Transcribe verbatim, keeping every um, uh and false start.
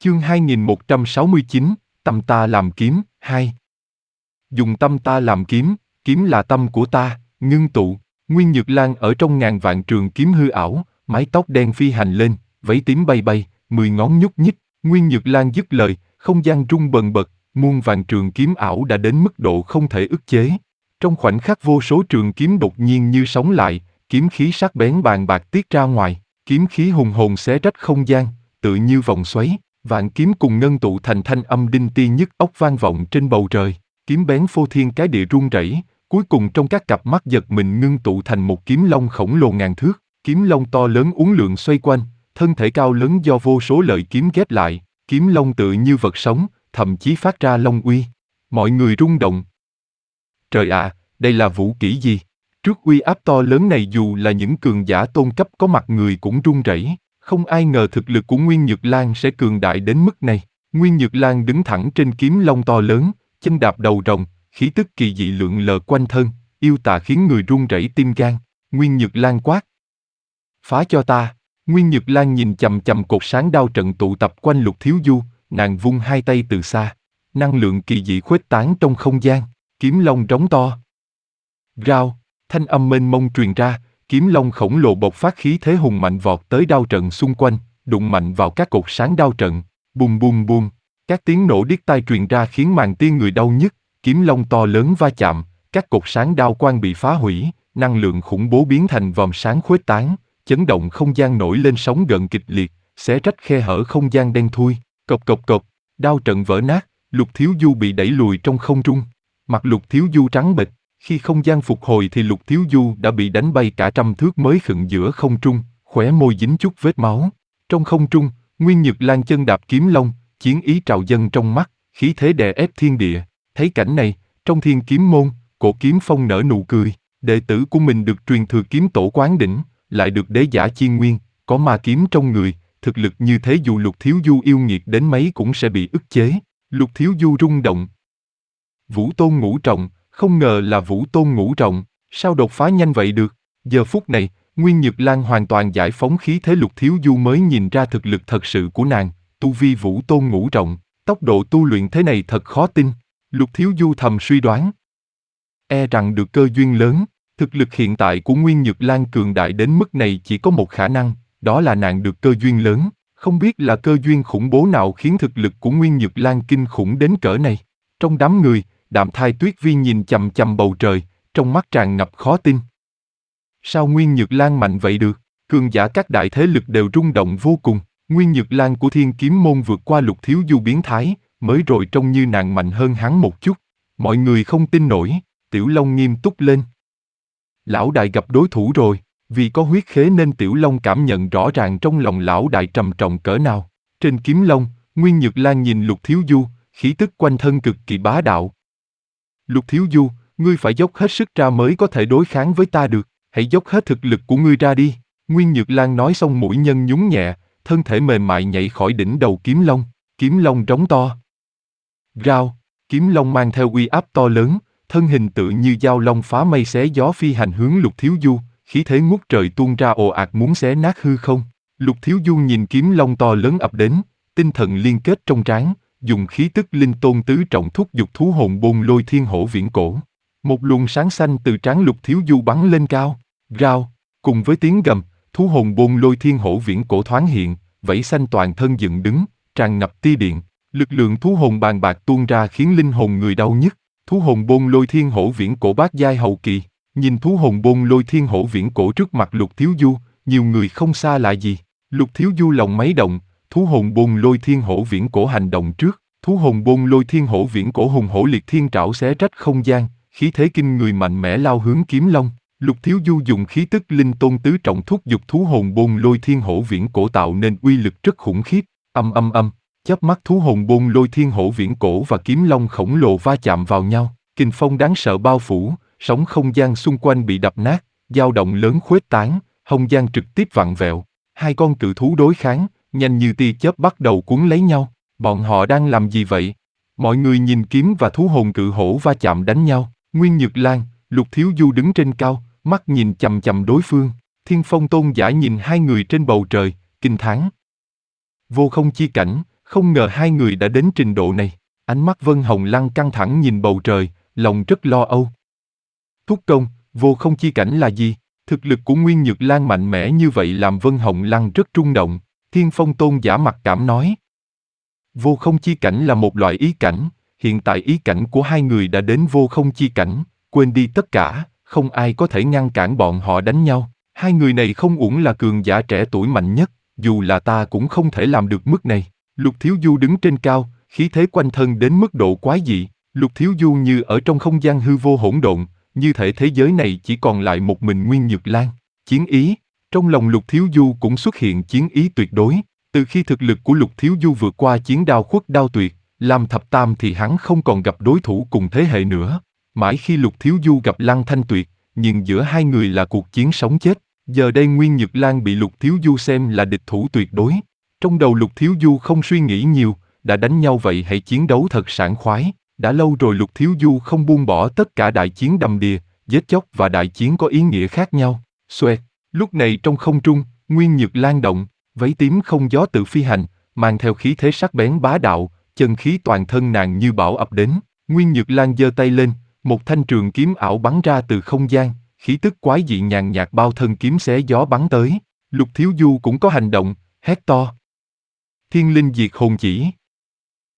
Chương hai nghìn một trăm sáu mươi chín, tâm ta làm kiếm, hai. Dùng tâm ta làm kiếm, kiếm là tâm của ta, ngưng tụ. Nguyên Nhược Lan ở trong ngàn vạn trường kiếm hư ảo, mái tóc đen phi hành lên, váy tím bay bay, mười ngón nhúc nhích. Nguyên Nhược Lan dứt lời, không gian rung bần bật, muôn vàn trường kiếm ảo đã đến mức độ không thể ức chế. Trong khoảnh khắc vô số trường kiếm đột nhiên như sống lại, kiếm khí sắc bén bàn bạc tiết ra ngoài, kiếm khí hùng hồn xé rách không gian, tự như vòng xoáy. Vạn kiếm cùng ngân tụ thành thanh âm đinh ti nhức óc vang vọng trên bầu trời, kiếm bén phô thiên cái địa rung rẩy, cuối cùng trong các cặp mắt giật mình ngưng tụ thành một kiếm long khổng lồ ngàn thước, kiếm long to lớn uốn lượn xoay quanh, thân thể cao lớn do vô số lợi kiếm ghép lại, kiếm long tự như vật sống, thậm chí phát ra long uy. Mọi người rung động. Trời ạ, đây là vũ kỹ gì? Trước uy áp to lớn này dù là những cường giả tôn cấp có mặt người cũng run rẩy. Không ai ngờ thực lực của Nguyên Nhược Lan sẽ cường đại đến mức này. Nguyên Nhược Lan đứng thẳng trên kiếm long to lớn, chân đạp đầu rồng, khí tức kỳ dị lượn lờ quanh thân, yêu tà khiến người run rẩy tim gan. Nguyên Nhược Lan quát: phá cho ta! Nguyên Nhược Lan nhìn chằm chằm cột sáng đao trận tụ tập quanh Lục Thiếu Du, nàng vung hai tay từ xa, năng lượng kỳ dị khuếch tán trong không gian, kiếm long rống to. Rao, thanh âm mênh mông truyền ra. Kiếm long khổng lồ bộc phát khí thế hùng mạnh vọt tới đao trận xung quanh, đụng mạnh vào các cột sáng đao trận, bùm bùm bùm, các tiếng nổ điếc tai truyền ra khiến màng tiên người đau nhức. Kiếm long to lớn va chạm, các cột sáng đao quang bị phá hủy, năng lượng khủng bố biến thành vòm sáng khuếch tán, chấn động không gian nổi lên sóng gợn kịch liệt, xé rách khe hở không gian đen thui, cộc cộc cộc, đao trận vỡ nát, Lục Thiếu Du bị đẩy lùi trong không trung, mặt Lục Thiếu Du trắng bệch. Khi không gian phục hồi thì Lục Thiếu Du đã bị đánh bay cả trăm thước mới khựng giữa không trung, khóe môi dính chút vết máu. Trong không trung, Nguyên Nhược Lan chân đạp kiếm long, chiến ý trào dâng trong mắt, khí thế đè ép thiên địa. Thấy cảnh này, trong Thiên Kiếm Môn, Cổ Kiếm Phong nở nụ cười, đệ tử của mình được truyền thừa kiếm tổ quán đỉnh, lại được đế giả chi nguyên, có ma kiếm trong người, thực lực như thế dù Lục Thiếu Du yêu nghiệt đến mấy cũng sẽ bị ức chế. Lục Thiếu Du rung động. Vũ Tôn Ngũ Trọng, không ngờ là Vũ Tôn Ngũ Trọng, sao đột phá nhanh vậy được? Giờ phút này, Nguyên Nhược Lan hoàn toàn giải phóng khí thế. Lục Thiếu Du mới nhìn ra thực lực thật sự của nàng, tu vi Vũ Tôn Ngũ Trọng, tốc độ tu luyện thế này thật khó tin. Lục Thiếu Du thầm suy đoán, e rằng được cơ duyên lớn. Thực lực hiện tại của Nguyên Nhược Lan cường đại đến mức này chỉ có một khả năng, đó là nàng được cơ duyên lớn. Không biết là cơ duyên khủng bố nào khiến thực lực của Nguyên Nhược Lan kinh khủng đến cỡ này. Trong đám người, Đạm Thai Tuyết Vi nhìn chằm chằm bầu trời, trong mắt tràn ngập khó tin. Sao Nguyên Nhược Lan mạnh vậy được? Cường giả các đại thế lực đều rung động vô cùng. Nguyên Nhược Lan của Thiên Kiếm Môn vượt qua Lục Thiếu Du biến thái, mới rồi trông như nàng mạnh hơn hắn một chút. Mọi người không tin nổi, Tiểu Long nghiêm túc lên. Lão đại gặp đối thủ rồi, vì có huyết khế nên Tiểu Long cảm nhận rõ ràng trong lòng lão đại trầm trọng cỡ nào. Trên kiếm long, Nguyên Nhược Lan nhìn Lục Thiếu Du, khí tức quanh thân cực kỳ bá đạo. Lục Thiếu Du, ngươi phải dốc hết sức ra mới có thể đối kháng với ta được, hãy dốc hết thực lực của ngươi ra đi. Nguyên Nhược Lan nói xong mũi nhân nhún nhẹ, thân thể mềm mại nhảy khỏi đỉnh đầu kiếm long, kiếm long rống to. Rao, kiếm long mang theo uy áp to lớn, thân hình tự như dao long phá mây xé gió phi hành hướng Lục Thiếu Du, khí thế ngút trời tuôn ra ồ ạt muốn xé nát hư không. Lục Thiếu Du nhìn kiếm long to lớn ập đến, tinh thần liên kết trong trán, dùng khí tức linh tôn tứ trọng thúc giục thú hồn bôn lôi thiên hổ viễn cổ. Một luồng sáng xanh từ trán Lục Thiếu Du bắn lên cao, rao, cùng với tiếng gầm, thú hồn bôn lôi thiên hổ viễn cổ thoáng hiện, vảy xanh toàn thân dựng đứng, tràn ngập tia điện, lực lượng thú hồn bàn bạc tuôn ra khiến linh hồn người đau nhức. Thú hồn bôn lôi thiên hổ viễn cổ bát giai hậu kỳ, nhìn thú hồn bôn lôi thiên hổ viễn cổ trước mặt Lục Thiếu Du, nhiều người không xa lạ gì. Lục Thiếu Du lòng máy động, thú hồn bôn lôi thiên hổ viễn cổ hành động trước, thú hồn bôn lôi thiên hổ viễn cổ hùng hổ liệt thiên trảo xé rách không gian, khí thế kinh người mạnh mẽ lao hướng kiếm long. Lục Thiếu Du dùng khí tức linh tôn tứ trọng thúc giục thú hồn bôn lôi thiên hổ viễn cổ tạo nên uy lực rất khủng khiếp. Âm âm âm, chớp mắt thú hồn bôn lôi thiên hổ viễn cổ và kiếm long khổng lồ va chạm vào nhau, kình phong đáng sợ bao phủ, sóng không gian xung quanh bị đập nát, dao động lớn khuếch tán, không gian trực tiếp vặn vẹo. Hai con cự thú đối kháng, nhanh như tia chớp bắt đầu cuốn lấy nhau. Bọn họ đang làm gì vậy? Mọi người nhìn kiếm và thú hồn cự hổ va chạm đánh nhau. Nguyên Nhược Lan, Lục Thiếu Du đứng trên cao, mắt nhìn chằm chằm đối phương. Thiên Phong Tôn giả nhìn hai người trên bầu trời, kinh thán. Vô không chi cảnh, không ngờ hai người đã đến trình độ này. Ánh mắt Vân Hồng Lăng căng thẳng nhìn bầu trời, lòng rất lo âu. Thúc công, vô không chi cảnh là gì? Thực lực của Nguyên Nhược Lan mạnh mẽ như vậy làm Vân Hồng Lăng rất rung động. Thiên Phong Tôn giả mặc cảm nói. Vô không chi cảnh là một loại ý cảnh, hiện tại ý cảnh của hai người đã đến vô không chi cảnh, quên đi tất cả, không ai có thể ngăn cản bọn họ đánh nhau. Hai người này không uổng là cường giả trẻ tuổi mạnh nhất, dù là ta cũng không thể làm được mức này. Lục Thiếu Du đứng trên cao, khí thế quanh thân đến mức độ quái dị. Lục Thiếu Du như ở trong không gian hư vô hỗn độn, như thể thế giới này chỉ còn lại một mình Nguyên Nhược Lan. Chiến ý, trong lòng Lục Thiếu Du cũng xuất hiện chiến ý tuyệt đối. Từ khi thực lực của Lục Thiếu Du vượt qua chiến đao khuất đao tuyệt, làm thập tam thì hắn không còn gặp đối thủ cùng thế hệ nữa. Mãi khi Lục Thiếu Du gặp Lăng Thanh Tuyệt, nhưng giữa hai người là cuộc chiến sống chết. Giờ đây Nguyên Nhược Lan bị Lục Thiếu Du xem là địch thủ tuyệt đối. Trong đầu Lục Thiếu Du không suy nghĩ nhiều, đã đánh nhau vậy hãy chiến đấu thật sảng khoái. Đã lâu rồi Lục Thiếu Du không buông bỏ tất cả đại chiến đầm đìa, giết chóc và đại chiến có ý nghĩa khác nhau. Xoẹt, lúc này trong không trung, Nguyên Nhược Lan động, váy tím không gió tự phi hành, mang theo khí thế sắc bén bá đạo, chân khí toàn thân nàng như bão ập đến. Nguyên Nhược Lan giơ tay lên, một thanh trường kiếm ảo bắn ra từ không gian, khí tức quái dị nhàn nhạt bao thân kiếm xé gió bắn tới. Lục Thiếu Du cũng có hành động, hét to. Thiên linh diệt hồn chỉ.